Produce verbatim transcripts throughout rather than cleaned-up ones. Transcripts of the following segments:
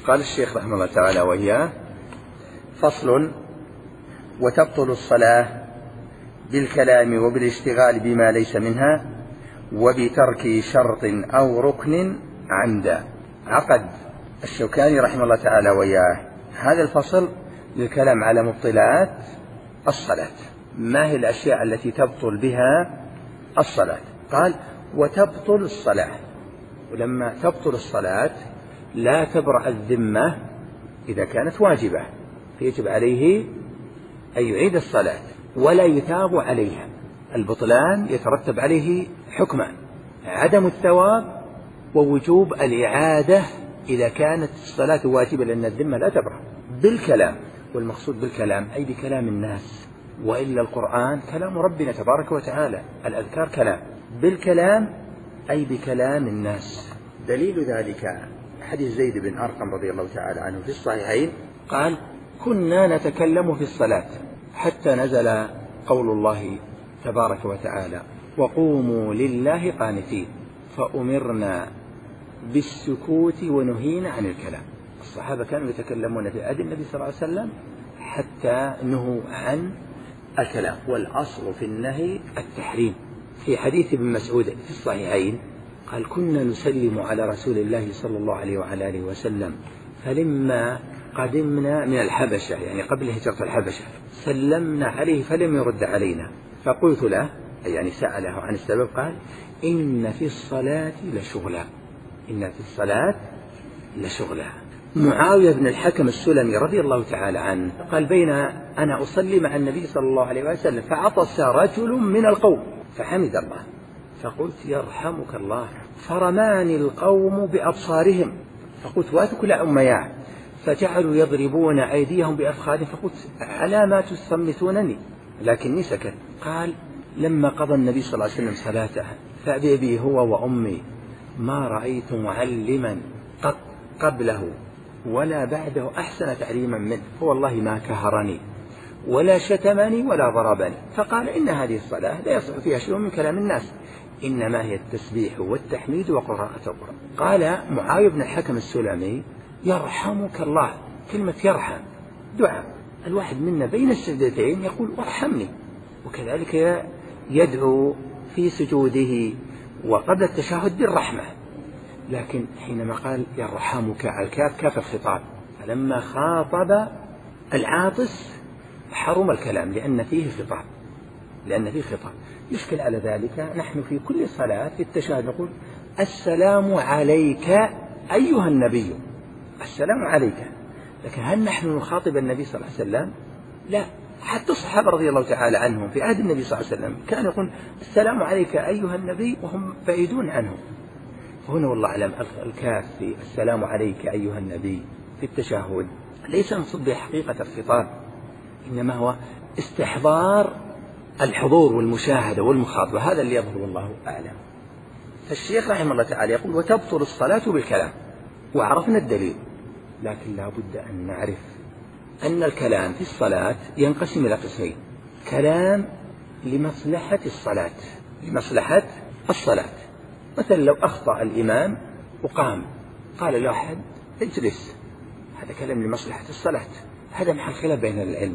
قال الشيخ رحمه الله تعالى وإياه: فصل: وتبطل الصلاة بالكلام وبالاشتغال بما ليس منها وبترك شرط أو ركن عمدا. عقد الشوكاني رحمه الله تعالى وإياه هذا الفصل للكلام على مبطلات الصلاة. ما هي الأشياء التي تبطل بها الصلاة؟ قال: وتبطل الصلاة. ولما تبطل الصلاة لا تبرأ الذمة إذا كانت واجبة، فيجب عليه أن يعيد الصلاة ولا يثاب عليها. البطلان يترتب عليه حكمان: عدم الثواب ووجوب الإعادة إذا كانت الصلاة واجبة، لأن الذمة لا تبرأ. بالكلام، والمقصود بالكلام أي بكلام الناس، وإلا القرآن كلام ربنا تبارك وتعالى، الأذكار كلام. بالكلام أي بكلام الناس. دليل ذلك حديث زيد بن أرقم رضي الله تعالى عنه في الصحيحين قال: كنا نتكلم في الصلاة حتى نزل قول الله تبارك وتعالى: وقوموا لله قانتين، فأمرنا بالسكوت ونهينا عن الكلام. الصحابة كانوا يتكلمون في عهد النبي صلى الله عليه وسلم حتى نهوا عن الكلام، والأصل في النهي التحريم. في حديث ابن مسعود في الصحيحين قال: كنا نسلم على رسول الله صلى الله عليه وعلى آله وسلم، فلما قدمنا من الحبشة، يعني قبل هجرة الحبشة، سلمنا عليه فلم يرد علينا، فقلت له، يعني سأله عن السبب، قال: إن في الصلاة لشغلا، إن في الصلاة لشغلا. معاوية بن الحكم السلمي رضي الله تعالى عنه قال: بين أنا أصلي مع النبي صلى الله عليه وسلم فعطس رجل من القوم فحمد الله، فقلت: يرحمك الله، فرماني القوم بأبصارهم، فقلت: واتكل أمياه، فجعلوا يضربون أيديهم بأفخاذهم، فقلت: على ما تصمتونني؟ لكني سكت. قال: لما قضى النبي صلى الله عليه وسلم صلاته فأبي هو وأمي ما رأيت معلما قط قبله ولا بعده أحسن تعليما منه، فوالله ما كهرني ولا شتمني ولا ضربني. فقال: إن هذه الصلاة لا يصح فيها شيء من كلام الناس، إنما هي التسبيح والتحميد وقراءة القرآن. قال معاوية بن الحكم السلمي: يرحمك الله، كلمة يرحم دعاء، الواحد منا بين السجدتين يقول: وارحمني، وكذلك يدعو في سجوده وقبل التشهد بالرحمة. لكن حينما قال يرحمك، الكاف كاف الخطاب، فلما خاطب العاطس حرم الكلام لأن فيه خطاب، لأن فيه خطاب. يشكل على ذلك نحن في كل صلاة في التشهد نقول: السلام عليك أيها النبي، السلام عليك. لكن هل نحن نخاطب النبي صلى الله عليه وسلم؟ لا. حتى الصحابة رضي الله تعالى عنهم في عهد النبي صلى الله عليه وسلم كانوا يقول: السلام عليك أيها النبي، وهم بعيدون عنه. هنا والله أعلم الكاف في السلام عليك أيها النبي في التشهد ليس مقصود بحقيقة الخطاب، إنما هو استحضار الحضور والمشاهدة والمخاطبة، هذا اللي يظهر والله أعلم. فالشيخ رحمه الله تعالى يقول: وتبطل الصلاة بالكلام. وعرفنا الدليل، لكن لا بد أن نعرف أن الكلام في الصلاة ينقسم إلى قسمين: كلام لمصلحة الصلاة، لمصلحة الصلاة. مثلا لو أخطأ الإمام وقام قال له أحد: اجلس، هذا كلام لمصلحة الصلاة، هذا محل خلاف بين العلم،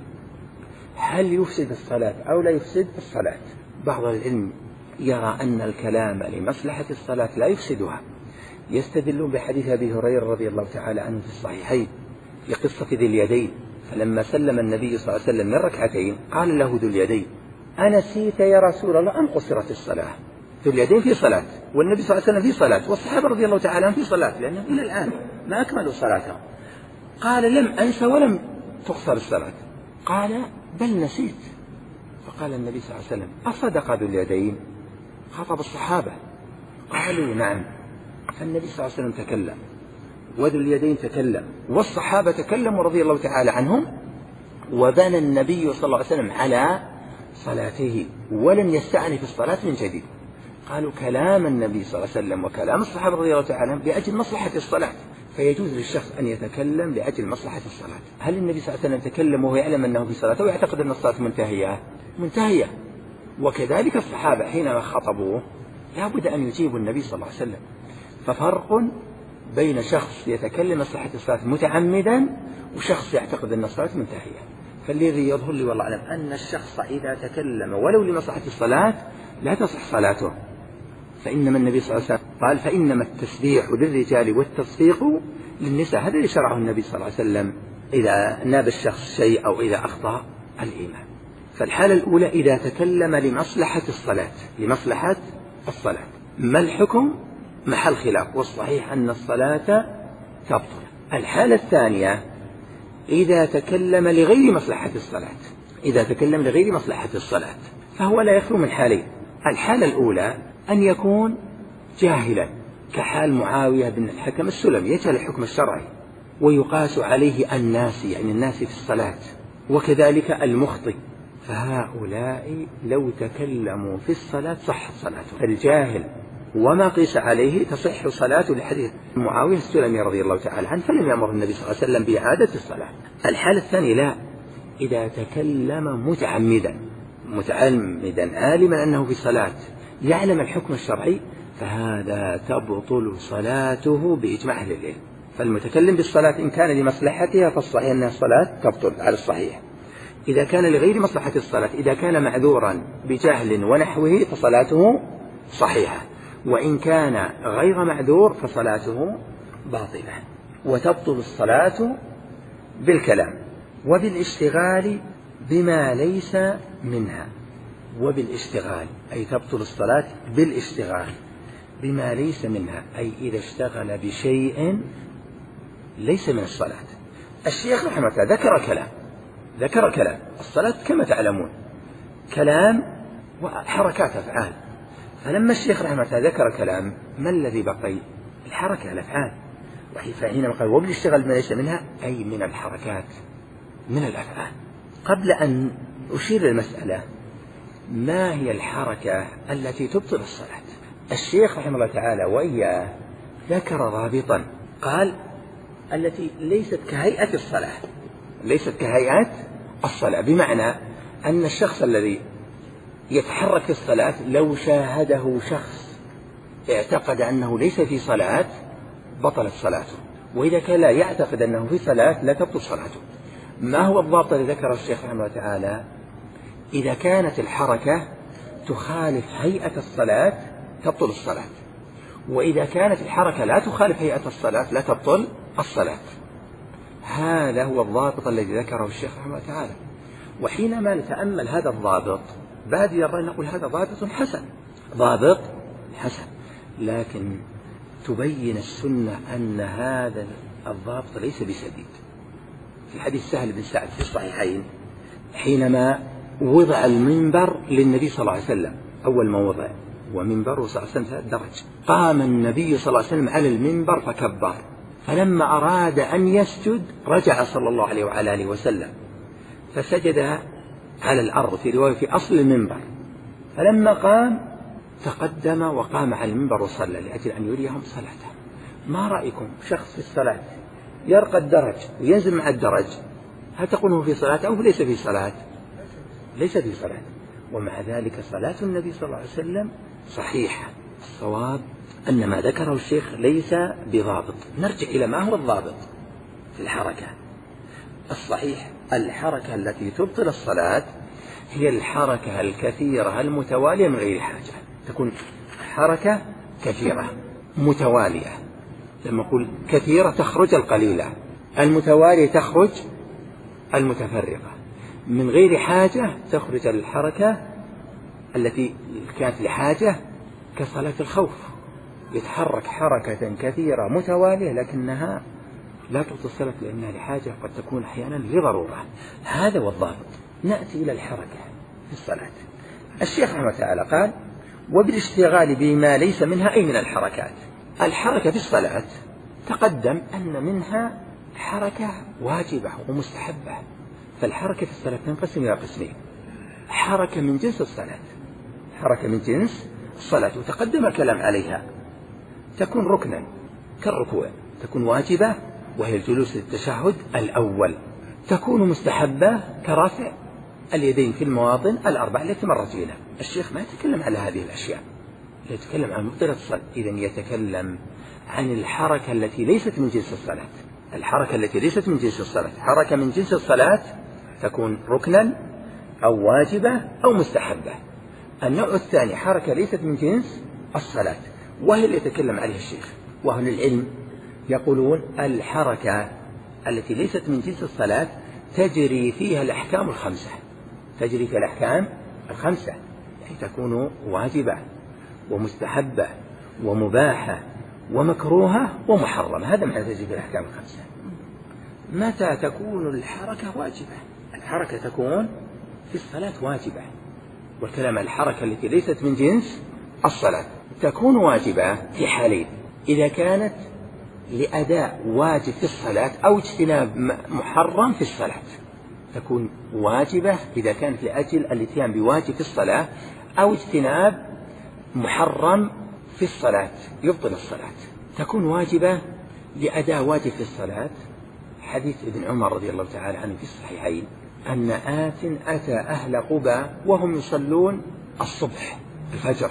هل يفسد الصلاة أو لا يفسد الصلاة؟ بعض العلم يرى أن الكلام لمصلحة الصلاة لا يفسدها، يستدلون بحديث أبي هريرة رضي الله تعالى عنه في الصحيحين في قصة ذي اليدين، فلما سلم النبي صلى الله عليه وسلم من ركعتين قال له ذو اليدين: أنسيت يا رسول الله أم قصرت الصلاة؟ ذو اليدين في صلاة، والنبي صلى الله عليه وسلم في صلاة، والصحابة رضي الله تعالى عنهم في صلاة، لأنهم إلى الآن ما أكملوا صلاتهم. قال: لم أنسى ولم تقصر الصلاة. قال: بل نسيت. فقال النبي صلى الله عليه وسلم: أصدق ذو اليدين؟ خاطب الصحابة قالوا: نعم. فالنبي صلى الله عليه وسلم تكلم، وذو اليدين تكلم، والصحابة تكلموا رضي الله تعالى عنهم، وبنى النبي صلى الله عليه وسلم على صلاته ولم يستأنف الصلاة من جديد. قالوا: كلام النبي صلى الله عليه وسلم وكلام الصحابة رضي الله تعالى عنهم لأجل مصلحة الصلاة، فيجوز للشخص أن يتكلم لأجل مصلحة الصلاة. هل النبي صلى الله عليه وسلم تكلم وهو يعلم أنه في صلاة ويعتقد أن الصلاة منتهية؟ منتهية. وكذلك الصحابة حينما خطبوه لا بد أن يجيبوا النبي صلى الله عليه وسلم. ففرق بين شخص يتكلم مصلحة الصلاة متعمدا وشخص يعتقد أن الصلاة منتهية. فالذي يظهر لي والله أعلم أن الشخص إذا تكلم ولو لمصلحة الصلاة لا تصح صلاته، فإنما النبي صلى الله عليه وسلم قال فإنما التسبيح للرجال والتصفيق للنساء. هذا اللي شرعه النبي صلى الله عليه وسلم إذا ناب الشخص شيء أو إذا أخطأ الإمام. فالحالة الأولى إذا تكلم لمصلحة الصلاة لمصلحة الصلاة ما الحكم؟ محل خلاف، والصحيح أن الصلاة تبطل. الحالة الثانية إذا تكلم لغير مصلحة الصلاة إذا تكلم لغير مصلحة الصلاة فهو لا يخلو من حالين. الحالة الأولى أن يكون جاهلا كحال معاوية بن الحكم السلمي، يجهل الحكم الشرعي ويقاس عليه الناس يعني الناس في الصلاة، وكذلك المخطئ، فهؤلاء لو تكلموا في الصلاة صحت صلاته. الجاهل وما قيس عليه تصح صلاته لحديث معاوية السلمي رضي الله تعالى عنه فلم يأمر النبي صلى الله عليه وسلم بإعادة الصلاة. الحالة الثانية لا، إذا تكلم متعمدا متعمدا عالما أنه في صلاة يعلم الحكم الشرعي فهذا تبطل صلاته بإجماع أهل العلم. فالمتكلم بالصلاة إن كان لمصلحتها فالصحيح أن الصلاة تبطل على الصحيح. إذا كان لغير مصلحة الصلاة إذا كان معذورا بجهل ونحوه فصلاته صحيحة، وإن كان غير معذور فصلاته باطلة. وتبطل الصلاة بالكلام وبالاشتغال بما ليس منها. وبالاشتغال أي تبطل الصلاة بالاشتغال بما ليس منها، أي إذا اشتغل بشيء ليس من الصلاة. الشيخ رحمه الله ذكر كلام ذكر كلام الصلاة كما تعلمون كلام وحركات أفعال، فلما الشيخ رحمه الله ذكر كلام ما الذي بقي؟ الحركة الأفعال. وحينما قال وبالاشتغال بما ليس منها أي من الحركات من الأفعال. قبل أن أشير المسألة ما هي الحركة التي تبطل الصلاة؟ الشيخ رحمه الله تعالى وإياه ذكر ضابطا قال التي ليست كهيئة الصلاة ليست كهيئة الصلاة، بمعنى أن الشخص الذي يتحرك في الصلاة لو شاهده شخص اعتقد أنه ليس في صلاة بطلت صلاته، وإذا كان لا يعتقد أنه في صلاة لا تبطل صلاته. ما هو الضابط الذي ذكره الشيخ رحمه الله تعالى؟ إذا كانت الحركة تخالف هيئة الصلاة تبطل الصلاة، وإذا كانت الحركة لا تخالف هيئة الصلاة لا تبطل الصلاة. هذا هو الضابط الذي ذكره الشيخ رحمه الله تعالى. وحينما نتأمل هذا الضابط بادي الرأي نقول هذا ضابط حسن ضابط حسن لكن تبين السنة أن هذا الضابط ليس بسديد. في حديث سهل بن سعد في الصحيحين حينما وضع المنبر للنبي صلى الله عليه وسلم أول ما وضع ومنبره صلى الله عليه وسلم ثلاث درج، قام النبي صلى الله عليه وسلم على المنبر فكبر، فلما أراد أن يسجد رجع صلى الله عليه وعلى آله وسلم فسجد على الأرض في رواية في أصل المنبر، فلما قام تقدم وقام على المنبر وصلى لأجل أن يريهم صلاته. ما رأيكم شخص في الصلاة يرقى الدرج وينزل مع الدرج، هل تقوله في صلاة أو ليس في صلاة؟ ليس في صلاة، ومع ذلك صلاة النبي صلى الله عليه وسلم صحيحة. الصواب أن ما ذكره الشيخ ليس بضابط. نرجع إلى ما هو الضابط في الحركة. الصحيح الحركة التي تبطل الصلاة هي الحركة الكثيرة المتوالية من غير حاجة، تكون حركة كثيرة متوالية. لما أقول كثيرة تخرج القليلة، المتوالية تخرج المتفرقة، من غير حاجة تخرج الحركة التي كانت لحاجة كصلاة الخوف، يتحرك حركة كثيرة متوالية لكنها لا تبطل الصلاة لأنها لحاجة قد تكون أحيانا لضرورة. هذا هو الضابط. نأتي إلى الحركة في الصلاة. الشيخ رحمه الله تعالى قال وبالاشتغال بما ليس منها أي من الحركات. الحركة في الصلاة تقدم أن منها حركة واجبة ومستحبة، فالحركة في الصلاة تنقسم إلى قسمين: حركة من جنس الصلاة حركة من جنس الصلاة وتقدم الكلام عليها، تكون ركنا كالركوع، تكون واجبة وهي الجلوس للتشهد الأول، تكون مستحبة كرافع اليدين في المواطن الأربع التي مرت بنا. الشيخ ما يتكلم على هذه الأشياء، يتكلم عن مبطلة الصلاة. إذن يتكلم عن الحركة التي ليست من جنس الصلاة. الحركة التي ليست من جنس الصلاة، حركة من جنس الصلاة تكون ركنا أو واجبة أو مستحبة. النوع الثاني حركة ليست من جنس الصلاة، وهي اللي يتكلم عليها الشيخ. وأهل العلم يقولون الحركة التي ليست من جنس الصلاة تجري فيها الأحكام الخمسة، تجري فيها الأحكام الخمسة، يعني تكون واجبة ومستحبة ومباحة ومكروهة ومحرمة. هذا معنى تجري فيها الأحكام الخمسة. متى تكون الحركة واجبة؟ الحركة تكون في الصلاة واجبة، والكلام عن الحركة التي ليست من جنس الصلاة تكون واجبة في حالين: إذا كانت لأداء واجب في الصلاة أو اجتناب محرم في الصلاة. تكون واجبة إذا كانت لأجل الاتيان بواجب في الصلاة أو اجتناب محرم في الصلاة يبطل الصلاة. تكون واجبة لأداء واجب في الصلاة، حديث ابن عمر رضي الله تعالى عنه في الصحيحين أن آت أتى أهل قبى وهم يصلون الصبح الفجر،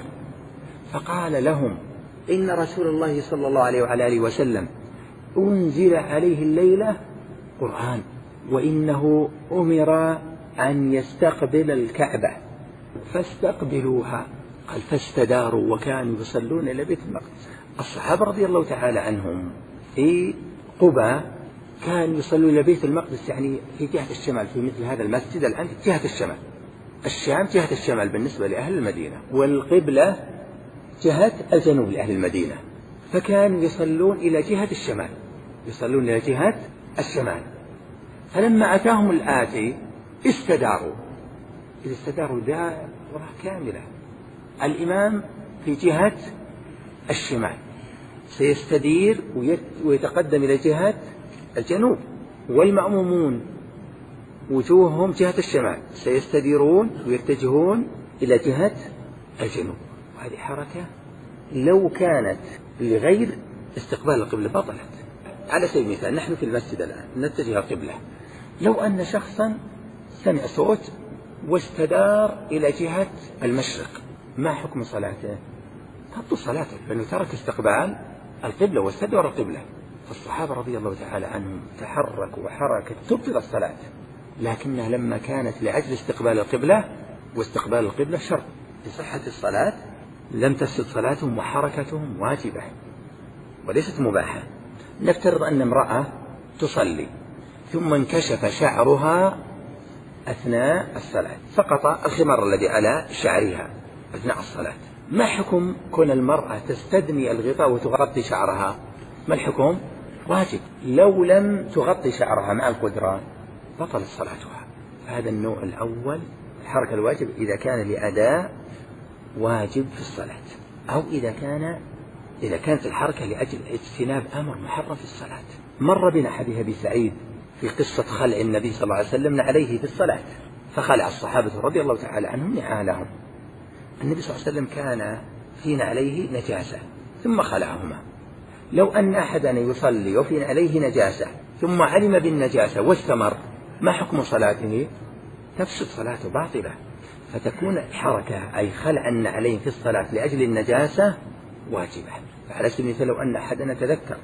فقال لهم: إن رسول الله صلى الله عليه وعلى آله وسلم أنزل عليه الليلة قرآن، وإنه أمر أن يستقبل الكعبة فاستقبلوها. قال: فاستداروا وكانوا يصلون إلى بيت المقدس. الصحابة رضي الله تعالى عنهم في قبى كانوا يصلون إلى بيت المقدس، يعني في جهة الشمال، في مثل هذا المسجد الآن في جهة الشمال. الشام جهة الشمال بالنسبة لأهل المدينة، والقبلة جهة الجنوب لأهل المدينة، فكانوا يصلون إلى جهة الشمال، يصلون إلى جهة الشمال. فلما أتاهم الآتي استداروا، إذا استداروا دائرة كاملة، الإمام في جهة الشمال سيستدير ويتقدم إلى جهة الجنوب، والمأمومون وجوههم جهة الشمال سيستديرون ويتجهون إلى جهة الجنوب. وهذه حركة لو كانت لغير استقبال القبلة بطلت. على سبيل المثال نحن في المسجد الآن نتجه القبلة، لو أن شخصا سمع صوت واستدار إلى جهة المشرق، ما حكم صلاته؟ تبطل صلاته، لأنه ترك استقبال القبلة واستدار القبلة. فالصحابة رضي الله تعالى عنهم تحركوا حركة تبطل الصلاة، لكنها لما كانت لأجل استقبال القبلة، واستقبال القبلة شرط لصحة الصلاة، لم تفسد صلاتهم وحركتهم واجبة وليست مباحة. نفترض أن امرأة تصلي ثم انكشف شعرها أثناء الصلاة، سقط الخمار الذي على شعرها أثناء الصلاة، ما حكم كون المرأة تستدني الغطاء وتغطي شعرها؟ ما الحكم؟ واجب. لو لم تغطي شعرها مع القدرة بطلت صلاتها. هذا النوع الأول الحركة الواجب إذا كان لأداء واجب في الصلاة، أو إذا كان إذا كانت الحركة لأجل اجتناب أمر محرم في الصلاة. مر بنا حديث أبي سعيد في قصة خلع النبي صلى الله عليه وسلم عليه في الصلاة، فخلع الصحابة رضي الله تعالى عنهم نعالهم. النبي صلى الله عليه وسلم كان في عليه نجاسة ثم خلعهما. لو أن أحدا يصلي وفي عليه نجاسة ثم علم بالنجاسة واستمر، ما حكم صلاته؟ تفسد صلاته باطلة. فتكون الحركة أي خلع النعلين في الصلاة لأجل النجاسة واجبة. فعلى سبيل المثال لو أن أحدنا تذكر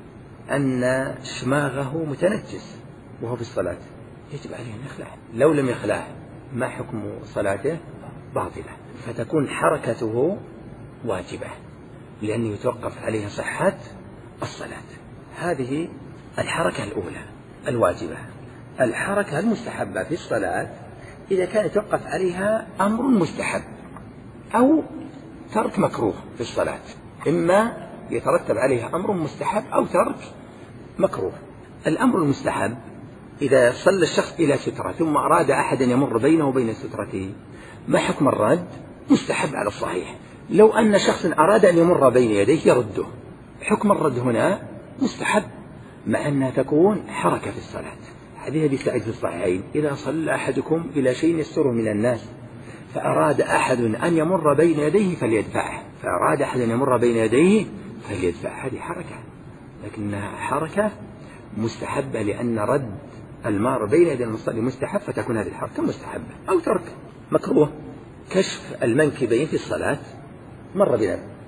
أن شماغه متنجس وهو في الصلاة، يجب عليه أن يخلعه. لو لم يخلعه ما حكم صلاته؟ باطلة. فتكون حركته واجبة لأنه يتوقف عليها صحة الصلاة. هذه الحركة الأولى الواجبة. الحركة المستحبة في الصلاة إذا كان يتوقف عليها أمر مستحب أو ترك مكروه في الصلاة، إما يترتب عليها أمر مستحب أو ترك مكروه. الأمر المستحب إذا صلى الشخص إلى سترة ثم أراد أحد يمر بينه وبين سترته، ما حكم الرد؟ مستحب على الصحيح. لو أن شخص أراد أن يمر بين يديه يرده، حكم الرد هنا مستحب مع أنها تكون حركة في الصلاة. حديث أبي سعيد في الصحيحين: إذا صلى أحدكم إلى شيء يستره من الناس فأراد أحد أن يمر بين يديه فليدفعه، فأراد أحد أن يمر بين يديه فليدفعه. هذه حركة لكنها حركة مستحبة، لأن رد المار بين يدي المصلي مستحب، فتكون هذه الحركة مستحبة. أو ترك مكروه كشف المنكبين في الصلاة، مر بنا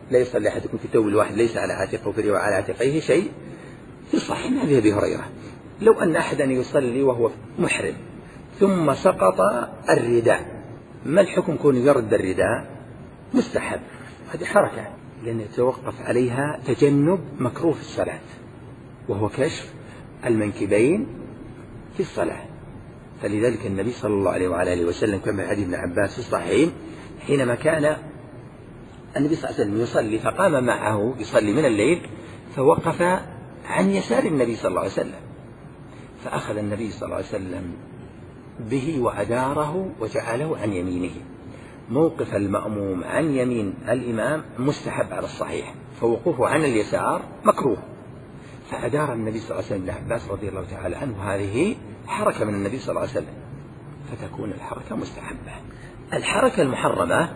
لا يصلي أحدكم في ثوب الواحد ليس على عاتقه في رواية على عاتقيه شيء، في صحيح من أبي هريرة. لو أن أحدا يصلي وهو محرم ثم سقط الرداء، ما الحكم كون يرد الرداء؟ مستحب، هذه حركة لأن يتوقف عليها تجنب مكروه في الصلاة، وهو كشف المنكبين في الصلاة. فلذلك النبي صلى الله عليه وعلى آله وسلم كما حديث ابن عباس في الصحيحين حينما كان النبي صلى الله عليه وسلم يصلي فقام معه يصلي من الليل، فوقف عن يسار النبي صلى الله عليه وسلم، فأخذ النبي صلى الله عليه وسلم به وأداره وجعله عن يمينه. موقف المأموم عن يمين الإمام مستحب على الصحيح، فوقوفه عن اليسار مكروه، فأدار النبي صلى الله عليه وسلم ابن عباس رضي الله تعالى عنه هذه حركة من النبي صلى الله عليه وسلم، فتكون الحركة مستحبة. الحركة المحرمة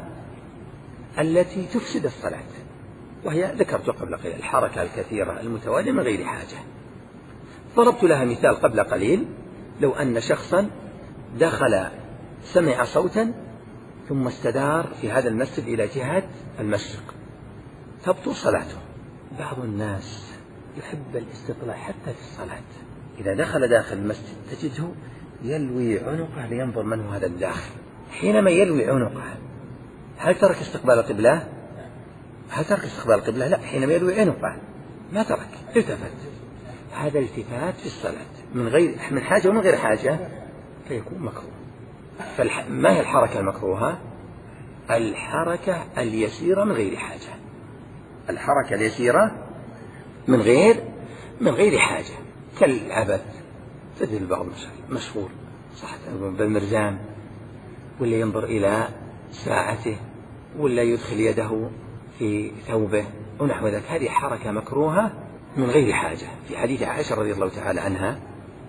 التي تفسد الصلاة، وهي ذكرت قبل قليل الحركة الكثيرة المتوالية من غير حاجة. ضربت لها مثال قبل قليل، لو أن شخصا دخل سمع صوتا ثم استدار في هذا المسجد إلى جهة المشرق تبطل صلاته. بعض الناس يحب الاستطلاع حتى في الصلاة، إذا دخل داخل المسجد تجده يلوي عنقه لينظر من هو هذا الداخل. حينما يلوي عنقه هل ترك استقبال القبلة؟ هل ترك استقبال القبلة؟ لا، حينما يلوي عنقه ما ترك، التفت. هذا التفات في الصلاة من غير من حاجة ومن غير حاجة فيكون مكروه. فما هي الحركة المكروهة؟ الحركة اليسيرة من غير حاجة. الحركة اليسيرة من غير من غير حاجة، كالعبث. تجد البعض مشغول صح بالمرزام، ولا ينظر إلى ساعته، ولا يدخل يده في ثوبه ونحو ذلك. هذه حركة مكروهة من غير حاجة. في حديث عائشة رضي الله تعالى عنها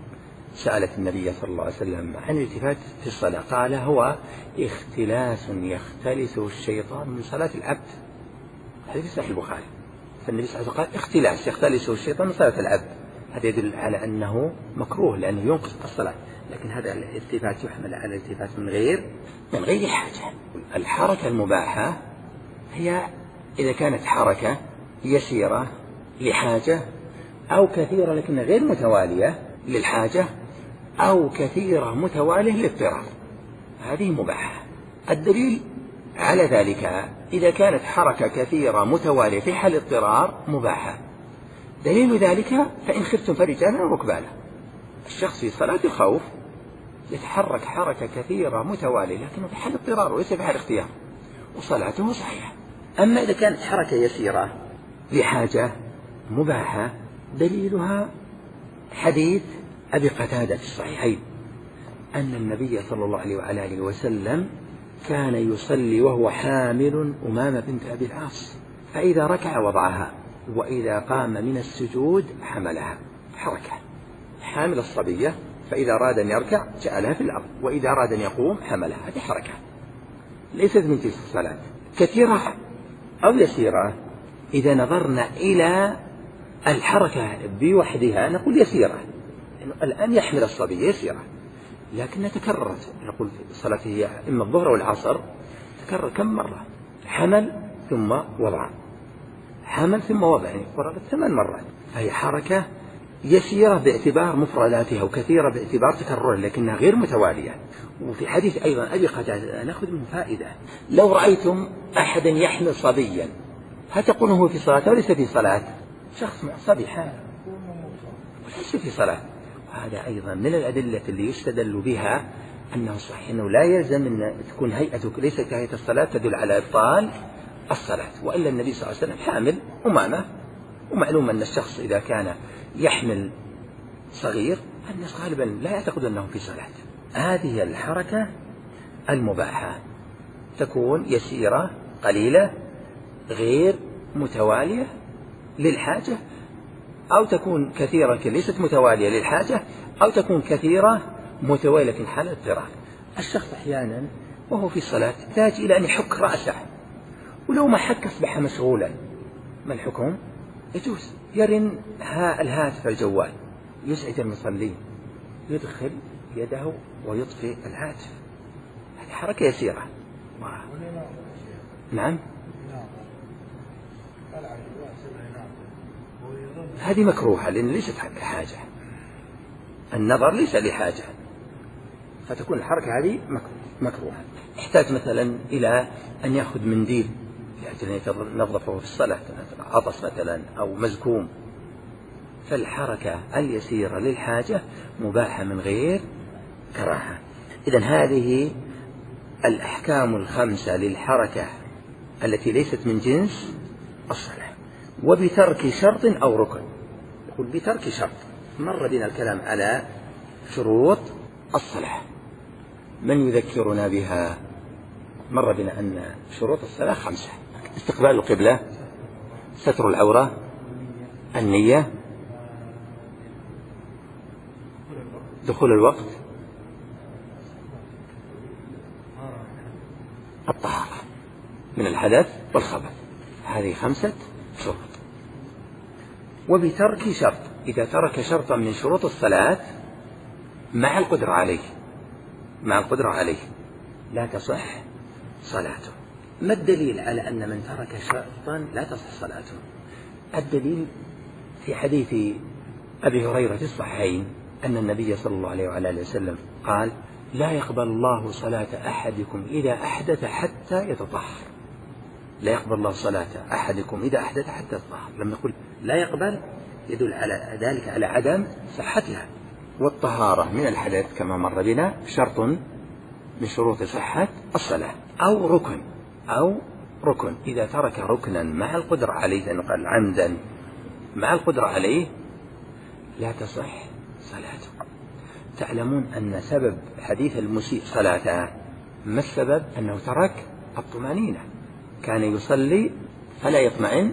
سألت النبي صلى الله عليه وسلم عن الالتفات في الصلاة، قال هو اختلاس يختلسه الشيطان من صلاة العبد. هذا في صحيح البخاري. فالنبي صلى الله عليه وسلم قال اختلاس يختلسه الشيطان من صلاة العبد، هذا يدل على أنه مكروه لأنه ينقص الصلاة. لكن هذا الالتفات يحمل على الالتفات من غير من غير حاجة. الحركة المباحة هي إذا كانت حركة يسيرة لحاجة، أو كثيرة لكن غير متوالية للحاجة، أو كثيرة متوالية للاضطرار، هذه مباحة. الدليل على ذلك إذا كانت حركة كثيرة متوالية في حال اضطرار مباحة. دليل ذلك فإن خفتم فرجالا وركبانا. الشخص في صلاة الخوف يتحرك حركة كثيرة متوالية لكنه في حال اضطرار وليس في حال اختيار، وصلاته صحيحة. أما إذا كانت حركة يسيرة لحاجة مباحة، دليلها حديث أبي قتادة في الصحيحين أن النبي صلى الله عليه وعلى آله وسلم كان يصلي وهو حامل أمامة بنت أبي العاص، فإذا ركع وضعها، وإذا قام من السجود حملها. حركة. حامل الصبية، فإذا أراد أن يركع جعلها في الأرض، وإذا أراد أن يقوم حملها. هذه حركة ليست من تلك الصلاة. كثيرة أو يسيرة، إذا نظرنا إلى الحركة بوحدها نقول يسيرة، يعني الآن يحمل الصبي يسيرة، لكنها تكررت. نقول صلاة هي إما الظهر والعصر تكرر كم مرة؟ حمل ثم وضع، حمل ثم وضع، يعني قررت ثمان مرات. فهي حركة يسيرة باعتبار مفرداتها، وكثيرة باعتبار تكررها، لكنها غير متوالية. وفي حديث أيضا أبي قتادة نأخذ منه فائدة. لو رأيتم أحدا يحمل صبيا هل تقولون هو في صلاة وليس في صلاة؟ شخص مع صبي حامل وليس في صلاة. وهذا أيضا من الأدلة اللي يستدل بها أنه صحيح أنه لا يلزم أن تكون هيئتك ليست كهيئة الصلاة تدل على إبطال الصلاة. وإلا النبي صلى الله عليه وسلم حامل أمامة، ومعلوم أن الشخص إذا كان يحمل صغير الناس غالبا لا يعتقد أنه في صلاة. هذه الحركة المباحة تكون يسيرة قليلة غير متوالية للحاجة، أو تكون كثيرة ليست متوالية للحاجة، أو تكون كثيرة متوالية في حال اضطرار. الشخص أحيانا وهو في الصلاة يحتاج إلى أن يحك رأسه، ولو ما حك أصبح مشغولا. ما الحكم؟ يجوز يرن ها الهاتف الجوال يزعج المصلين، يدخل يده ويطفئ الهاتف. هذه حركة يسيرة. نعم هذه مكروهة لأن ليست حاجة، النظر ليس لحاجة، فتكون الحركة هذه مكروهة. احتاج مثلا إلى أن يأخذ منديل لأجل أن ينظفه في الصلاة، عطس مثلا أو مزكوم، فالحركة اليسيرة للحاجة مباحة من غير كراهة. إذن هذه الأحكام الخمسة للحركة التي ليست من جنس الصلاة. وبترك شرط أو ركن، يقول بترك شرط. مر بنا الكلام على شروط الصلاة، من يذكرنا بها؟ مر بنا أن شروط الصلاة خمسة: استقبال القبلة، ستر العورة، النية، دخول الوقت، الطهارة من الحدث والخبث. هذه خمسة شروط. وبترك شرط، إذا ترك شرطا من شروط الصلاة مع القدرة عليه مع القدرة عليه لا تصح صلاته. ما الدليل على أن من ترك شرطا لا تصح صلاته؟ الدليل في حديث أبي هريرة في الصحيحين أن النبي صلى الله عليه وعلى آله وسلم قال: لا يقبل الله صلاة أحدكم إذا أحدث حتى يتطهر. لا يقبل الله صلاة أحدكم إذا أحدث حتى يتطهر. لما نقول لا يقبل يدل على ذلك على عدم صحتها. والطهارة من الحدث كما مر بنا شرط من شروط صحة الصلاة. أو ركن أو ركن إذا ترك ركنا مع القدرة عليه، لأنه قال عمدا مع القدرة عليه لا تصح صلاته. تعلمون أن سبب حديث المسيء صلاته ما السبب؟ أنه ترك الطمأنينة، كان يصلي فلا يطمئن،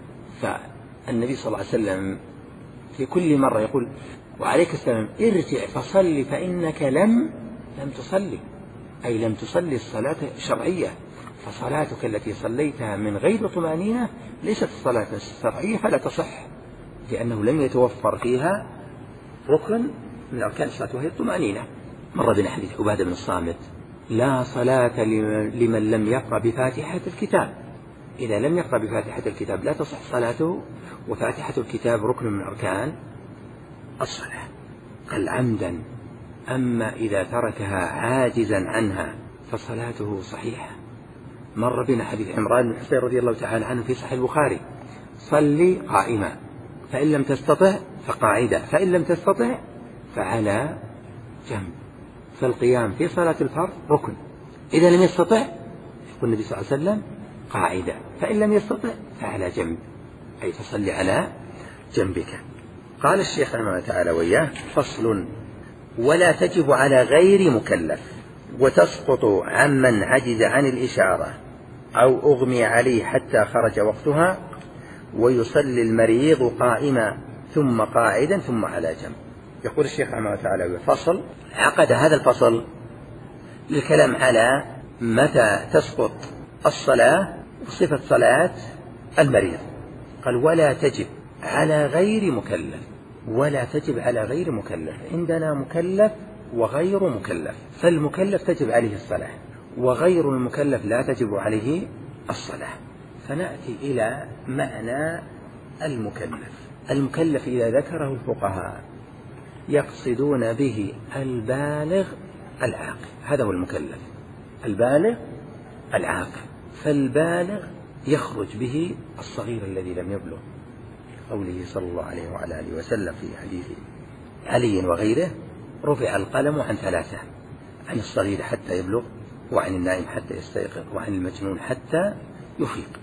فالنبي صلى الله عليه وسلم في كل مرة يقول: وعليك السلام ارجع فصلي فإنك لم لم تصلي، أي لم تصلي الصلاة الشرعية، فصلاتك التي صليتها من غير طمأنينة ليست الصلاة الشرعية فلا تصح، لأنه لم يتوفر فيها ركن من أركان الصلاة وهي الطمأنينة. مر بنا حديث عبادة بن الصامت: لا صلاة لمن لم يقرأ بفاتحة الكتاب. إذا لم يقرأ بفاتحة الكتاب لا تصح صلاته، وفاتحة الكتاب ركن من أركان الصلاة. قال عمدا. أما إذا تركها عاجزا عنها فصلاته صحيحة. مر بنا حديث عمران بن حسين رضي الله تعالى عنه في صحيح البخاري: صلي قائما، فإن لم تستطع فقاعدا، فإن لم تستطع فعلى جنب. فالقيام في صلاة الفرض ركن. إذا لم يستطع يقول النبي صلى الله عليه وسلم قاعدا، فإن لم يستطع فعلى جنب، أي تصلي على جنبك. قال الشيخ رحمه الله تعالى وإياه: فصل: ولا تجب على غير مكلف، وتسقط عمن عجز عن الإشارة أو أغمي عليه حتى خرج وقتها، ويصلي المريض قائما ثم قاعدا ثم على جنب. يقول الشيخ رحمه الله تعالى: فصل. عقد هذا الفصل للكلام على متى تسقط الصلاة وصفة صلاة المريض. قال: ولا تجب على غير مكلف. ولا تجب على غير مكلف. عندنا مكلف وغير مكلف، فالمكلف تجب عليه الصلاة، وغير المكلف لا تجب عليه الصلاة. فنأتي إلى معنى المكلف. المكلف إذا ذكره الفقهاء يقصدون به البالغ العاقل، هذا هو المكلف، البالغ العاقل. فالبالغ يخرج به الصغير الذي لم يبلغ، قوله صلى الله عليه وعلى آله وسلم في حديث علي وغيره: رفع القلم عن ثلاثة: عن الصغير حتى يبلغ، وعن النائم حتى يستيقظ، وعن المجنون حتى يفيق.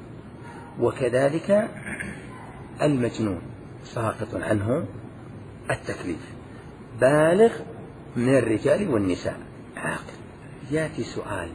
وكذلك المجنون ساقط عنه التكليف، بالغ من الرجال والنساء عاقل. يأتي سؤال: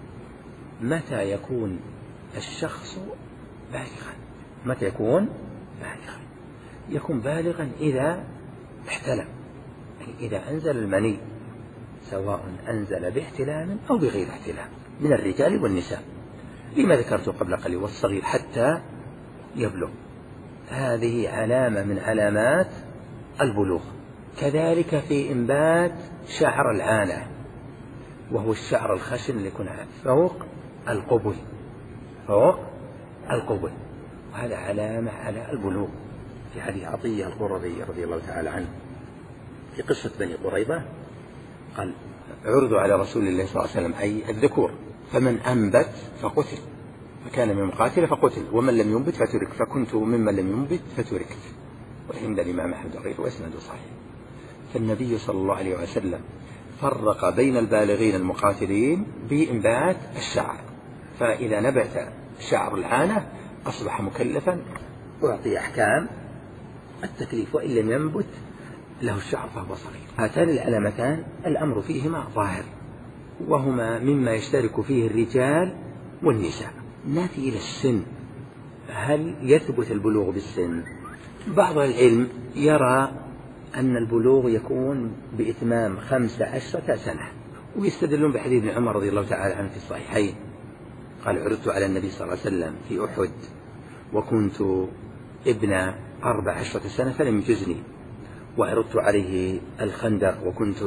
متى يكون الشخص بالغا؟ متى يكون بالغا؟ يكون بالغا إذا احتلم، يعني إذا أنزل المني، سواء أنزل باحتلام أو بغير احتلام، من الرجال والنساء، لما ذكرت قبل قليل: والصغير حتى يبلغ. هذه علامة من علامات البلوغ. كذلك في إنبات شعر العانة، وهو الشعر الخشن اللي يكون فوق القبل، فوق القبل. وهذا علامة على البلوغ. في حديث عطية القرظي رضي الله تعالى عنه في قصة بني قريظة قال عرضوا على رسول الله صلى الله عليه وسلم أي الذكور، فمن أنبت فقتل، فكان من مقاتل فقتل، ومن لم ينبت فترك، فكنت ممن لم ينبت فتركت. وعند الإمام أحمد وغيره وإسناده صحيح. فالنبي صلى الله عليه وسلم فرق بين البالغين المقاتلين بإنبات الشعر، فإذا نبت شعر العانة أصبح مكلفا ويعطي أحكام التكليف، وإن لم ينبت له الشعر فهو صغير. هاتان العلامتان الأمر فيهما ظاهر، وهما مما يشترك فيه الرجال والنساء. نأتي إلى السن، هل يثبت البلوغ بالسن؟ بعض العلم يرى أن البلوغ يكون بإتمام خمس عشرة سنة، ويستدلون بحديث ابن عمر رضي الله تعالى عنه في الصحيحين قال عرضت على النبي صلى الله عليه وسلم في أحد وكنت ابن أربع عشرة سنة فلم يجزني، وعرضت عليه الخندق وكنت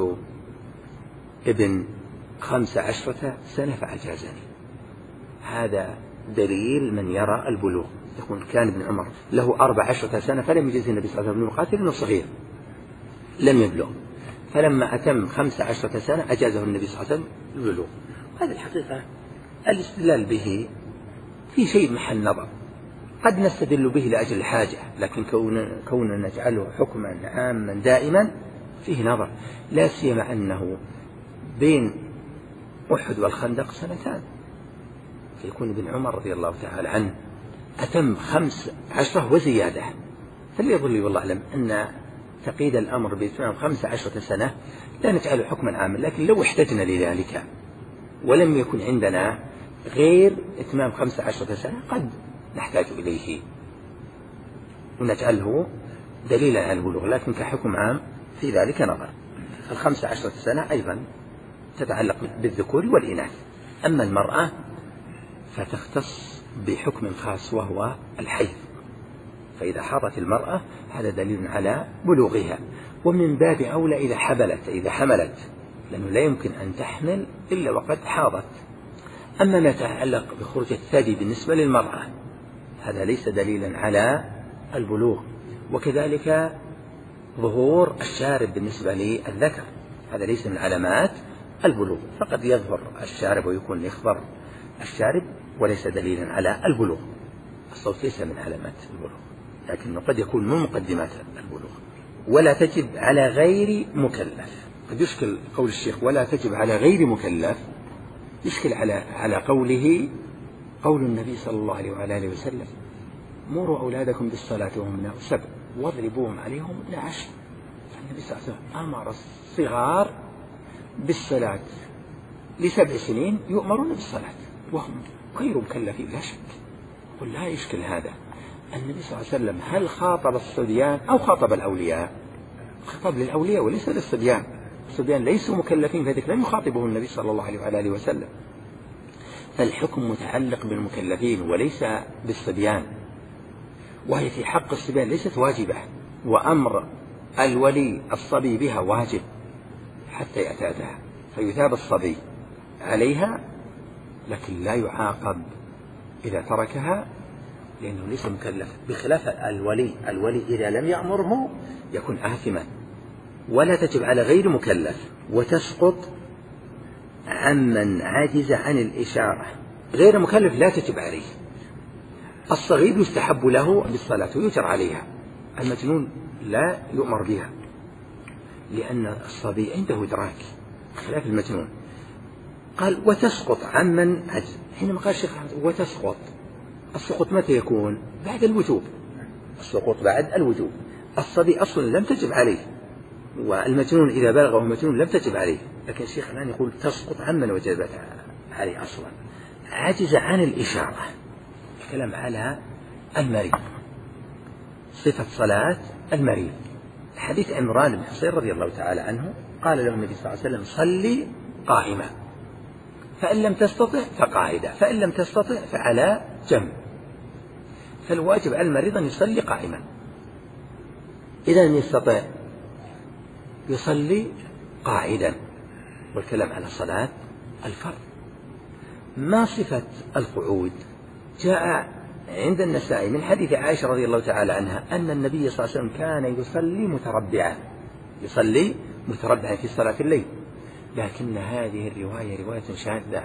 ابن خمس عشرة سنة فأجازني. هذا دليل من يرى البلوغ، يكون كان ابن عمر له أربع عشرة سنة فلم يجزه النبي صلى الله عليه وسلم مقاتل إنه صغير لم يبلغ، فلما أتم خمس عشرة سنة أجازه النبي صلى الله عليه وسلم البلوغ. هذه الحقيقة الاستدلال به في شيء محل نظر، قد نستدل به لأجل الحاجة، لكن كون كوننا نجعله حكما عاما دائما فيه نظر، لا سيما أنه بين أحد والخندق سنتان، فيكون ابن عمر رضي الله تعالى عنه أتم خمس عشرة وزيادة. فليظل لي والله أعلم أن تقييد الأمر بإتمام خمس عشرة سنة لا نجعله حكما عاما، لكن لو احتجنا لذلك ولم يكن عندنا غير إتمام خمس عشرة سنة قد نحتاج إليه ونجعله دليلا على البلوغ، لكن كحكم عام في ذلك نظر. الخمس عشرة سنة أيضا تتعلق بالذكور والإناث. أما المرأة فتختص بحكم خاص وهو الحيض، فإذا حاضت المرأة هذا دليل على بلوغها، ومن باب أولى إذا حملت إذا حملت لأنه لا يمكن أن تحمل إلا وقد حاضت. أما ما يتعلق بخروج الثدي بالنسبة للمرأة هذا ليس دليلا على البلوغ، وكذلك ظهور الشارب بالنسبة للذكر هذا ليس من علامات البلوغ، فقد يظهر الشارب ويكون يخضر الشارب وليس دليلا على البلوغ. الصوت ليس من علامات البلوغ، لكنه قد يكون من مقدمات البلوغ. ولا تجب على غير مكلف، قد يشكل قول الشيخ ولا تجب على غير مكلف، يشكل على على قوله قول النبي صلى الله عليه وآله وسلم مروا أولادكم بالصلاة وهم سبع واضربوهم عليهم لعشر. فالنبي صلى الله عليه وسلم أمر الصغار بالصلاة لسبع سنين يؤمرون بالصلاة وهم غير مكلفين لا شك. قل لا يشكل هذا، النبي صلى الله عليه وسلم هل خاطب الصبيان أو خاطب الأولياء؟ خطاب للأولياء وليس للصبيان، الصبيان ليسوا مكلفين فذلك لم يخاطبه النبي صلى الله عليه وآله وسلم، فالحكم متعلق بالمكلفين وليس بالصبيان، وهي في حق الصبيان ليست واجبة، وأمر الولي الصبي بها واجب حتى يعتادها فيثاب الصبي عليها، لكن لا يعاقب إذا تركها لأنه ليس مكلف، بخلاف الولي الولي إذا لم يأمره يكون آثما. ولا تجب على غير مكلف، وتسقط عمن عاجز عن الإشارة. غير مكلف لا تجب عليه، الصغير يستحب له بالصلاة ويجر عليها، المجنون لا يؤمر بها لأن الصبي عنده إدراك خلاف المجنون. قال وتسقط عمن عجز، حينما قال الشيخ وتسقط، السقوط متى يكون؟ بعد الوجوب، السقوط بعد الوجوب. الصبي أصلا لم تجب عليه، والمجنون إذا بلغه مجنون لم تجب عليه، لكن الشيخ الآن يقول تسقط عمن وجبت عليه أصلا. عجز عن الإشارة، الكلام على المريض، صفة صلاة المريض. حديث عمران بن حصين رضي الله تعالى عنه قال له النبي صلى الله عليه وسلم صلي قائما، فإن لم تستطع فقاعدا، فإن لم تستطع فعلى جنب. فالواجب على المريض أن يصلي قائما، إذا لم يستطع يصلي قاعدا، والكلام على صلاة الفرض. ما صفة القعود؟ جاء عند النسائي من حديث عائشة رضي الله تعالى عنها أن النبي صلى الله عليه وسلم كان يصلي متربعا يصلي متربعا في صلاة الليل، لكن هذه الرواية رواية شاذة،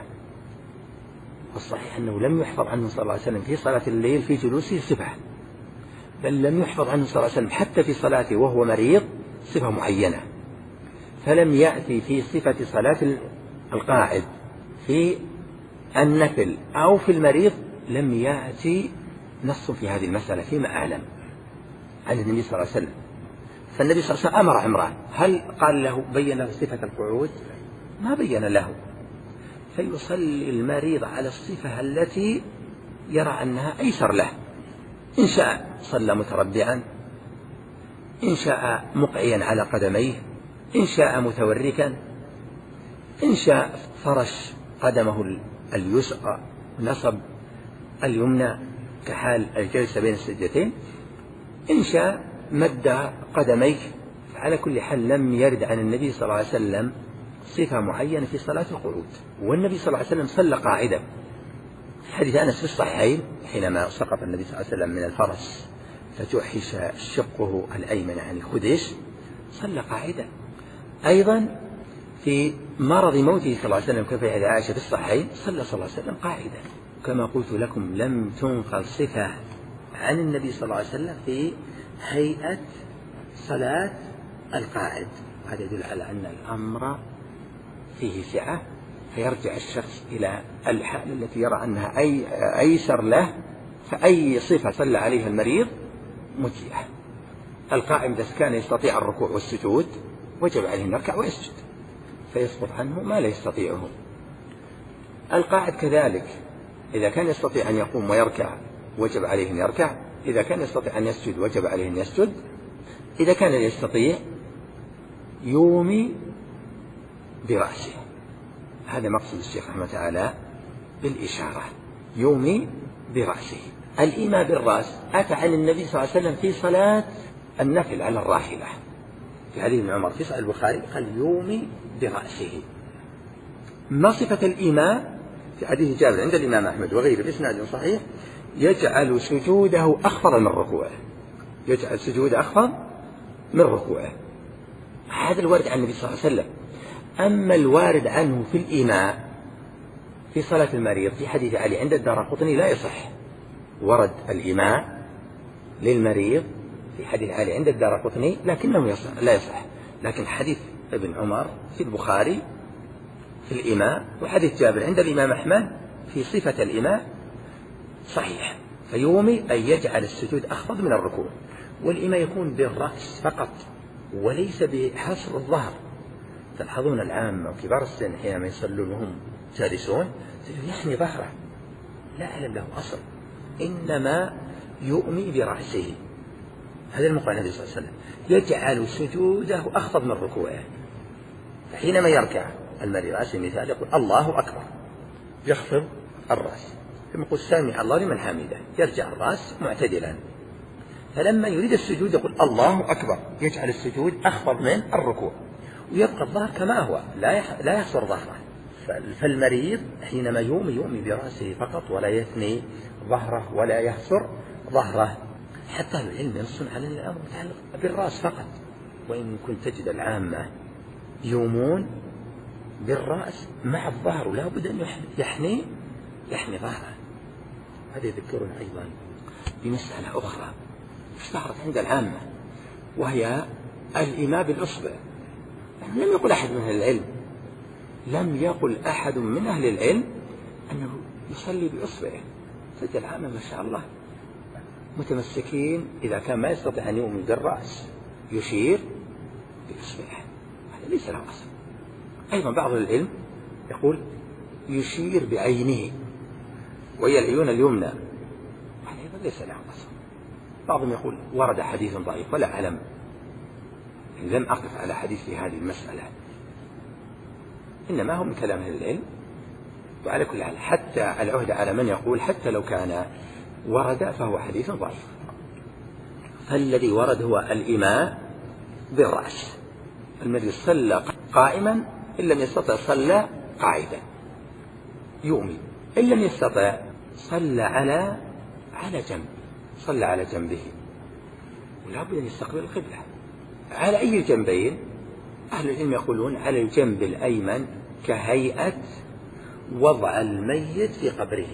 والصحيح أنه لم يحفظ عنه صلى الله عليه وسلم في صلاة الليل في جلوسه صفة، بل لم يحفظ عنه صلى الله عليه وسلم حتى في صلاته وهو مريض صفة معينة، فلم يأتي في صفة صلاة القاعد في النفل أو في المريض، لم يأتي نص في هذه المسألة فيما أعلم عن النبي صلى الله عليه وسلم. فالنبي صلى الله عليه وسلم أمر عمران، هل قال له بين له صفة القعود؟ ما بين له، فيصلي المريض على الصفة التي يرى أنها أيسر له، إن شاء صلى متربعا، إن شاء مقعيا على قدميه، إن شاء متوركا، إن شاء فرش قدمه اليسرى نصب اليمنى كحال الجلسة بين السجدتين، إن شاء مد قدميه. على كل حال لم يرد عن النبي صلى الله عليه وسلم صفة معينة في صلاة القعود. والنبي صلى الله عليه وسلم صلى قاعدا، حديث أنس في الصحيحين حينما سقط النبي صلى الله عليه وسلم من الفرس فتوحش شقه الأيمن عن الخدش صلى قاعدا. أيضا في مرض موته صلى الله عليه وسلم كفى حديث عائشة في الصحيحين صلى صلى الله عليه وسلم قاعدا. كما قلت لكم لم تنقل صفة عن النبي صلى الله عليه وسلم في هيئة صلاة القاعد، هذا يدل على أن الأمر فيه سعة، فيرجع الشخص إلى الحال التي يرى أنها أي أيسر له، فأي صفة صلى عليها المريض مجزئة. القائم إذا كان يستطيع الركوع والسجود وجب عليه أن يركع ويسجد، فيسقط عنه ما لا يستطيعه. القاعد كذلك إذا كان يستطيع أن يقوم ويركع وجب عليه أن يركع، إذا كان يستطيع أن يسجد وجب عليه أن يسجد، إذا كان يستطيع يومي برأسه. هذا مقصد الشيخ رحمه تعالى بالإشارة، يومي برأسه. الإيماء بالرأس أتى عن النبي صلى الله عليه وسلم في صلاة النفل على الراحلة، في حديث ابن عمر في صحيح البخاري قال يومي برأسه. ما صفة الإيماء؟ في حديث جابر عند الإمام أحمد وغيره بإسناد صحيح يجعل سجوده أخفض من ركوعه، يجعل سجوده أخفض من ركوعه. هذا الوارد عن النبي صلى الله عليه وسلم. أما الوارد عنه في الإيماء في صلاة المريض في حديث علي عند الدارقطني لا يصح. ورد الإيماء للمريض في حديث علي عند الدارقطني لكنه يصح لا يصح، لكن حديث ابن عمر في البخاري في الإيماء وحديث جابر عند الإمام أحمد في صفة الإيماء صحيح. فيومي أن يجعل السجود أخفض من الركوع، والإيماء يكون بالرأس فقط وليس بحصر الظهر. تلحظون العامة وكبار السن حينما يصلون وهم جالسون يحني ظهره، لا أعلم له أصل، إنما يؤمي برأسه. هذا المقال النبي صلى الله عليه وسلم يجعل سجوده أخفض من ركوعه. حينما يركع المريض على سبيل المثال يقول الله أكبر، يخفض الرأس، ثم يقول سامع الله لمن حمده، يرجع الرأس معتدلا. فلما يريد السجود يقول الله أكبر، يجعل السجود أخفض من الركوع، ويبقى الظهر كما هو لا يحصر ظهره. فالمريض حينما يومي يومي برأسه فقط ولا يثني ظهره ولا يحصر ظهره. حتى العلم ينصون على الأمر متعلق بالرأس فقط، وإن كنت تجد العامة يومون بالرأس مع الظهر ولا بد أن يحني يحني ظهره. هذا يذكرنا أيضا بمسألة أخرى اشتهرت عند العامة، وهي الإيماء بالإصبع. لم يقل أحد من أهل العلم لم يقل أحد من أهل العلم أنه يصلي بإصبعه. تجد العامة ما شاء الله متمسكين، إذا كان ما يستطيع أن يؤمن بالرأس يشير بإصبعه، هذا ليس له أصل. أيضا بعض العلم يقول يشير بعينه وهي العيون اليمنى، هذا أيضا ليس له أصل. بعضهم يقول ورد حديث ضعيف ولا أعلم، لم أقف على حديث في هذه المسألة، إنما هو من كلام أهل العلم. وعلى كل حال حتى العهدة على من يقول حتى لو كان ورد فهو حديث ضعيف. فالذي ورد هو الإيماء بالرأس. المريض صلى قائما، إن لم يستطع صلى قاعدا يؤمي، إن لم يستطع صلى على على جنب، صلى على جنبه، ولا بد أن يستقبل القبلة على أي الجنبين. أهل العلم يقولون على الجنب الأيمن كهيئة وضع الميت في قبره،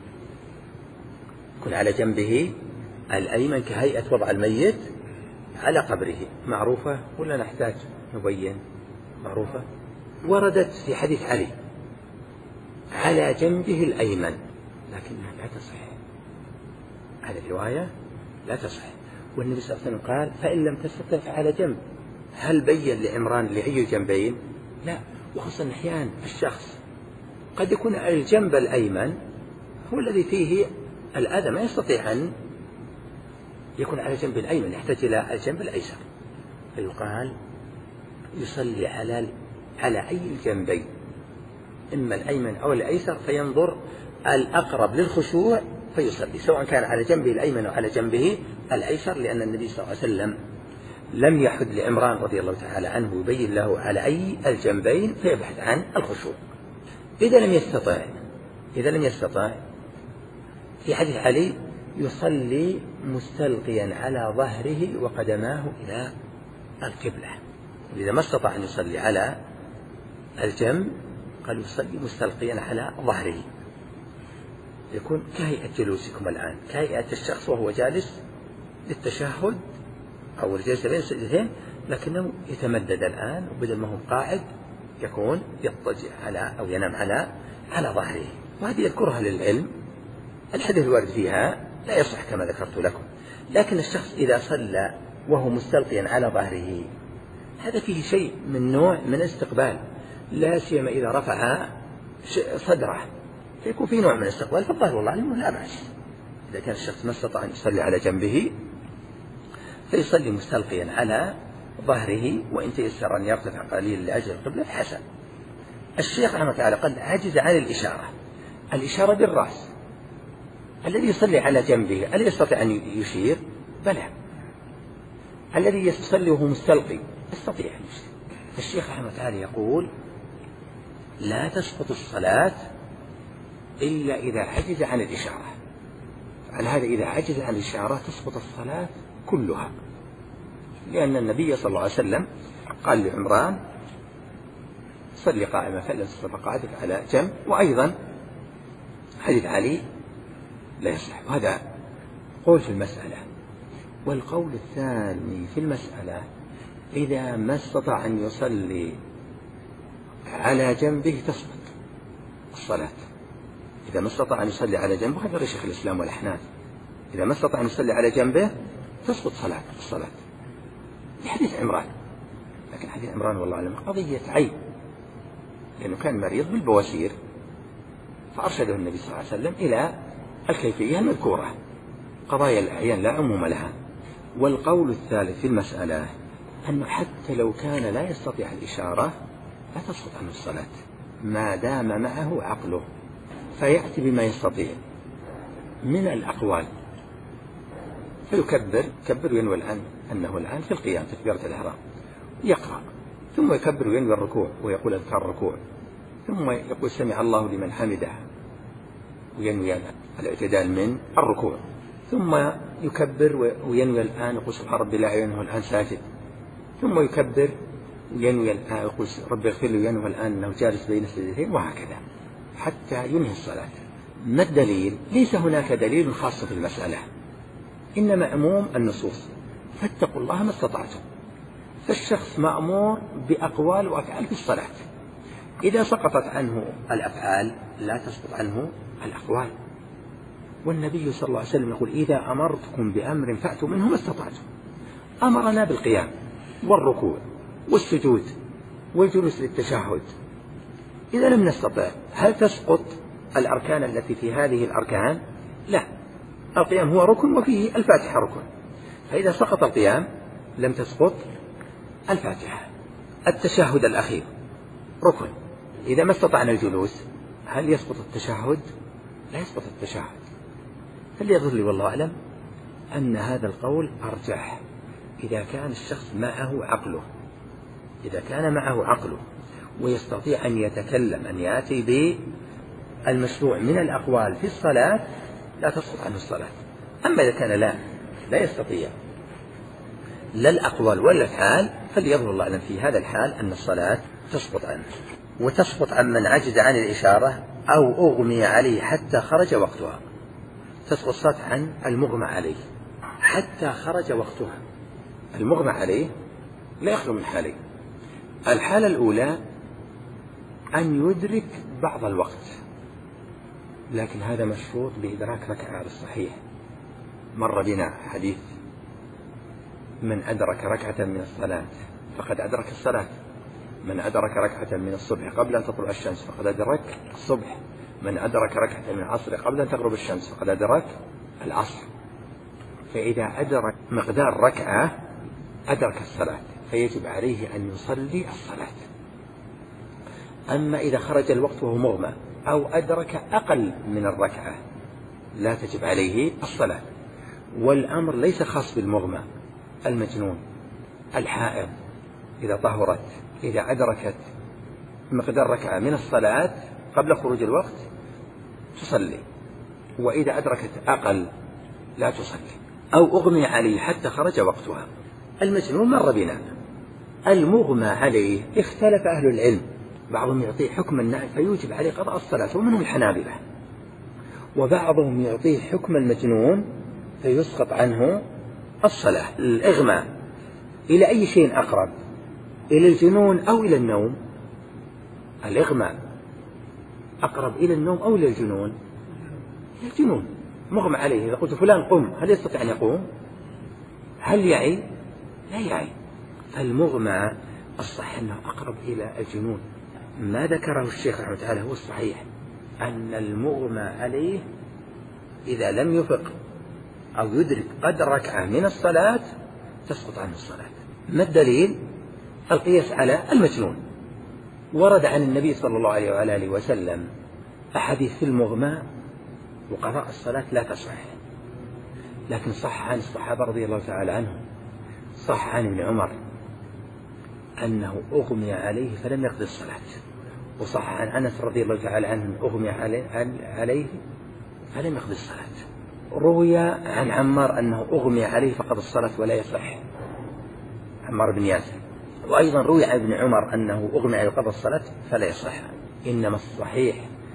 يكون على جنبه الأيمن كهيئة وضع الميت على قبره. معروفة ولا نحتاج نبين؟ معروفة، وردت في حديث علي على جنبه الأيمن، لكنها لا تصح، هذه الرواية لا تصح. والنبي صلى الله عليه وسلم قال فإن لم تستطع فعلى جنب. هل بين لعمران لأي الجنبين؟ لا. وخصوصا أحيانا الشخص قد يكون الجنب الأيمن هو الذي فيه الأذى، ما يستطيع أن يكون على جنب الأيمن، يحتاج إلى الجنب الأيسر، فيقال يصلي على على أي الجنبين، إما الأيمن أو الأيسر، فينظر الأقرب للخشوع فيصلي، سواء كان على جنبه الأيمن أو على جنبه الأيسر، لأن النبي صلى الله عليه وسلم لم يحد لعمران رضي الله تعالى عنه يبين له على أي الجنبين فيبحث عن الخشوع. إذا لم يستطع إذا لم يستطع في حديث علي يصلي مستلقيا على ظهره وقدماه إلى القبلة. إذا ما استطاع أن يصلي على الجنب قال يصلي مستلقيا على ظهره، يكون كهيئة جلوسكم الآن، كهيئة الشخص وهو جالس للتشهد أو الجلسة بين السجدتين، لكنه يتمدد الآن، وبدل ما هو قاعد يكون يضطجع على أو ينام على على ظهره. وهذه يذكرها للعلم، الحديث الوارد فيها لا يصح كما ذكرت لكم، لكن الشخص إذا صلى وهو مستلقيا على ظهره هذا فيه شيء من نوع من استقبال، لا سيما إذا رفع صدره فيكون فيه نوع من الاستقبال، فالظاهر والله أعلم لا بأس. إذا كان الشخص ما استطاع أن يصلي على جنبه فيصلي مستلقيا على ظهره، وإن تيسر أن يرتفع قليلا لأجل القبلة حسن. الشيخ رحمه الله تعالى قد عجز عن الإشارة، الإشارة بالرأس، الذي يصلي على جنبه هل يستطيع أن يشير؟ بلى. الذي يصلي وهو مستلقي يستطيع أن يشير. الشيخ رحمه الله تعالى يقول لا تسقط الصلاة إلا إذا عجز عن الإشارة، على هذا إذا عجز عن الإشارة تسقط الصلاة كلها، لأن النبي صلى الله عليه وسلم قال لعمران صلي قائما فإن لم تستطع فقعدك على جنب. وأيضا حديث علي لا يصح، وهذا قول في المسألة. والقول الثاني في المسألة إذا ما استطاع أن يصلي على جنبه تسقط الصلاة، إذا ما استطاع أن يصلي على جنبه، هذا شيخ الإسلام والأحناف، إذا ما استطاع أن يصلي على جنبه تسقط صلاة الصلاة لحديث عمران. لكن حديث عمران والله أعلم قضية عيب، لأنه كان مريض بالبواسير فأرشده النبي صلى الله عليه وسلم إلى الكيفية المذكورة، قضايا الأعيان لا عموم لها. والقول الثالث في المسألة أنه حتى لو كان لا يستطيع الإشارة لا تسقط عنه الصلاة ما دام معه عقله، فيأتي بما يستطيع من الأقوال فيكبر كبر وينوي الآن أنه الآن في القيام تكبيرة الإحرام، يقرأ ثم يكبر وينوي الركوع ويقول أذكار الركوع، ثم يقول سمع الله لمن حمده وينوي الاعتدال من الركوع، ثم يكبر وينوي الآن يقول سبحان ربي لا ينوي الآن ساجد، ثم يكبر وينوي الآن يقول ربي اغفر لي وينوي الآن أنه جالس بين السجدتين، وهكذا حتى ينهي الصلاة. ما الدليل؟ ليس هناك دليل خاص في المسألة، إنما عموم النصوص، فاتقوا الله ما استطعتم. فالشخص مأمور بأقوال وأفعال في الصلاة، إذا سقطت عنه الأفعال لا تسقط عنه الأقوال. والنبي صلى الله عليه وسلم يقول إذا أمرتكم بأمر فأتوا منه ما استطعتم، أمرنا بالقيام والركوع والسجود والجلوس للتشهد. إذا لم نستطع هل تسقط الأركان التي في هذه الأركان؟ لا، القيام هو ركن وفيه الفاتحة ركن، فإذا سقط القيام لم تسقط الفاتحة. التشهد الأخير ركن، إذا ما استطعنا الجلوس هل يسقط التشهد؟ لا يسقط التشهد. فاللي يظهر لي والله أعلم أن هذا القول أرجح إذا كان الشخص معه عقله، إذا كان معه عقله ويستطيع أن يتكلم أن يأتي بالمشروع من الأقوال في الصلاة لا تسقط عنه الصلاة. أما إذا كان لا لا يستطيع لا الأقوال ولا الحال، فليظهر الله أعلم في هذا الحال أن الصلاة تسقط عنه. وتسقط عن من عجز عن الإشارة أو أغمي عليه حتى خرج وقتها. تسقط الصلاة عن المغمى عليه حتى خرج وقتها. المغمى عليه لا يخلو من حالين: الحالة الأولى أن يدرك بعض الوقت، لكن هذا مشروط بإدراك ركعة على الصحيح. مر بنا حديث: من أدرك ركعة من الصلاة فقد أدرك الصلاة، من أدرك ركعة من الصبح قبل أن تطلع الشمس فقد أدرك الصبح، من أدرك ركعة من العصر قبل أن تغرب الشمس فقد أدرك العصر. فإذا أدرك مقدار ركعة أدرك الصلاة، فيجب عليه أن يصلي الصلاة. أما إذا خرج الوقت وهو مغمى أو أدرك أقل من الركعة لا تجب عليه الصلاة. والأمر ليس خاص بالمغمى، المجنون، الحائض إذا طهرت إذا أدركت مقدار ركعة من الصلاة قبل خروج الوقت تصلي، وإذا أدركت أقل لا تصلي. أو أغمي عليه حتى خرج وقتها. المجنون مر بنا. المغمى عليه اختلف أهل العلم، بعضهم يعطيه حكم النائم فيوجب عليه قضاء الصلاة ومنهم الحنابلة، وبعضهم يعطيه حكم المجنون فيسقط عنه الصلاة. الإغماء إلى أي شيء أقرب، إلى الجنون أو إلى النوم؟ الإغماء أقرب إلى النوم أو إلى الجنون؟ إلى الجنون. مغمى عليه إذا قلت فلان قم، هل يستطيع أن يقوم؟ هل يعي؟ لا يعي. فالمغمى الصحيح أنه أقرب إلى الجنون. ما ذكره الشيخ رحمه الله تعالى هو الصحيح، أن المغمى عليه إذا لم يفق أو يدرك قدر ركعة من الصلاة تسقط عنه الصلاة. ما الدليل؟ القياس على المجنون. ورد عن النبي صلى الله عليه وآله وسلم أحاديث في المغمى وقضاء الصلاة لا تصح، لكن صح عن الصحابة رضي الله تعالى عنهم، صح عن ابن عمر أنه أغمي عليه فلم يقضي الصلاة، وصح عن أنس رضي الله تعالى عنه أغمي عليه فلم يقضي الصلاة. روي عن عمار أنه أغمي عليه فقضى الصلاة ولا يصح، عمار بن ياسر. وأيضا روي عن ابن عمر أنه أغمي عليه وقضى الصلاة فلا يصح. إنما الصحيح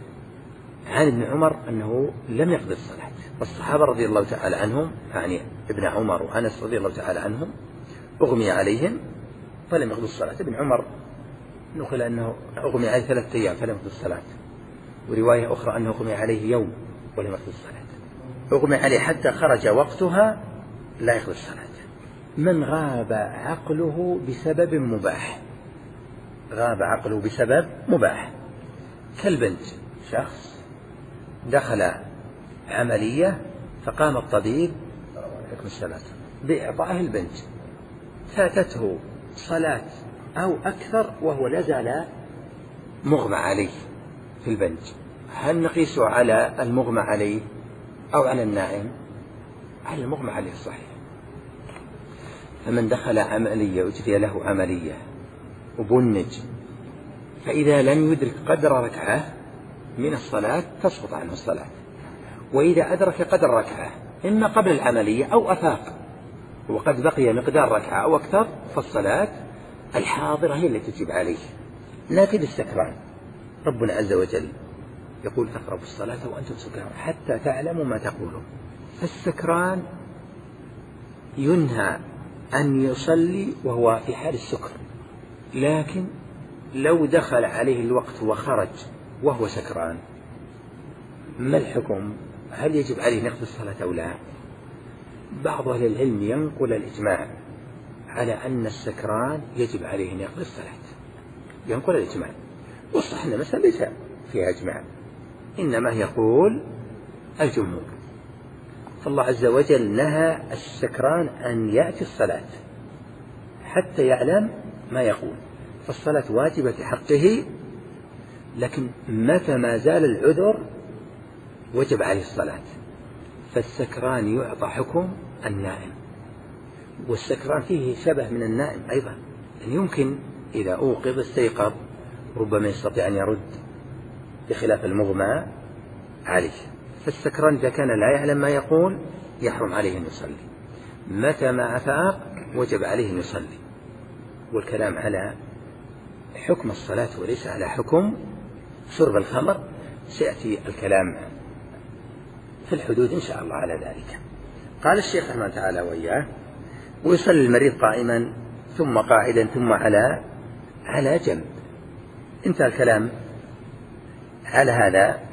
عن ابن عمر أنه لم يقضي الصلاة. والصحابة رضي الله تعالى عنهم، يعني ابن عمر وأنس رضي الله تعالى عنهم، أغمي عليهم فلم يقضوا الصلاة. ابن عمر نقل أنه أغمي عليه ثلاثة أيام فلم يقضي الصلاة، ورواية أخرى أنه أغمي عليه يوم ولم يقضي الصلاة. أغمي عليه حتى خرج وقتها لا يقضي الصلاة. من غاب عقله بسبب مباح، غاب عقله بسبب مباح، كالبنت، شخص دخل عملية فقام الطبيب حكم الصلاة بإعطائه البنت، فاتته صلاة أو أكثر وهو لازال مغمى عليه في البنج، هل نقيس على المغمى عليه أو على النائم؟ على المغمى عليه الصحيح. فمن دخل عملية أجري له عملية وبنج، فإذا لم يدرك قدر ركعة من الصلاة تسقط عنه الصلاة. وإذا أدرك قدر ركعة إما قبل العملية أو أفاق وقد بقي مقدار ركعة أو أكثر فالصلاة الحاضرة هي التي تجب عليه. لكن السكران ربنا عز وجل يقول تقربوا الصلاة وأنتم سكران حتى تعلموا ما تقولون. فالسكران ينهى أن يصلي وهو في حال السكر، لكن لو دخل عليه الوقت وخرج وهو سكران ما الحكم؟ هل يجب عليه نقض الصلاة أو لا؟ بعض أهل العلم ينقل الإجماع على أن السكران يجب عليه أن يقضي الصلاة، ينقل الإجماع. والصح أن المسألة ليس فيها إجماع، إنما يقول الجمهور. فالله عز وجل نهى السكران أن يأتي الصلاة حتى يعلم ما يقول، فالصلاة واجبة في حقه، لكن متى ما زال العذر وجب عليه الصلاة. فالسكران يعطى حكم النائم، والسكران فيه شبه من النائم أيضا، يعني يمكن إذا أوقظ استيقظ ربما يستطيع أن يرد بخلاف المغمى عليه. فالسكران إذا كان لا يعلم ما يقول يحرم عليه أن يصلي، متى ما أفاق وجب عليه أن يصلي. والكلام على حكم الصلاة وليس على حكم شرب الخمر، سيأتي الكلام في الحدود إن شاء الله على ذلك. قال الشيخ رحمه الله تعالى وإياه: ويصلي المريض قائما ثم قاعدا ثم على على جنب. انتهى الكلام على هذا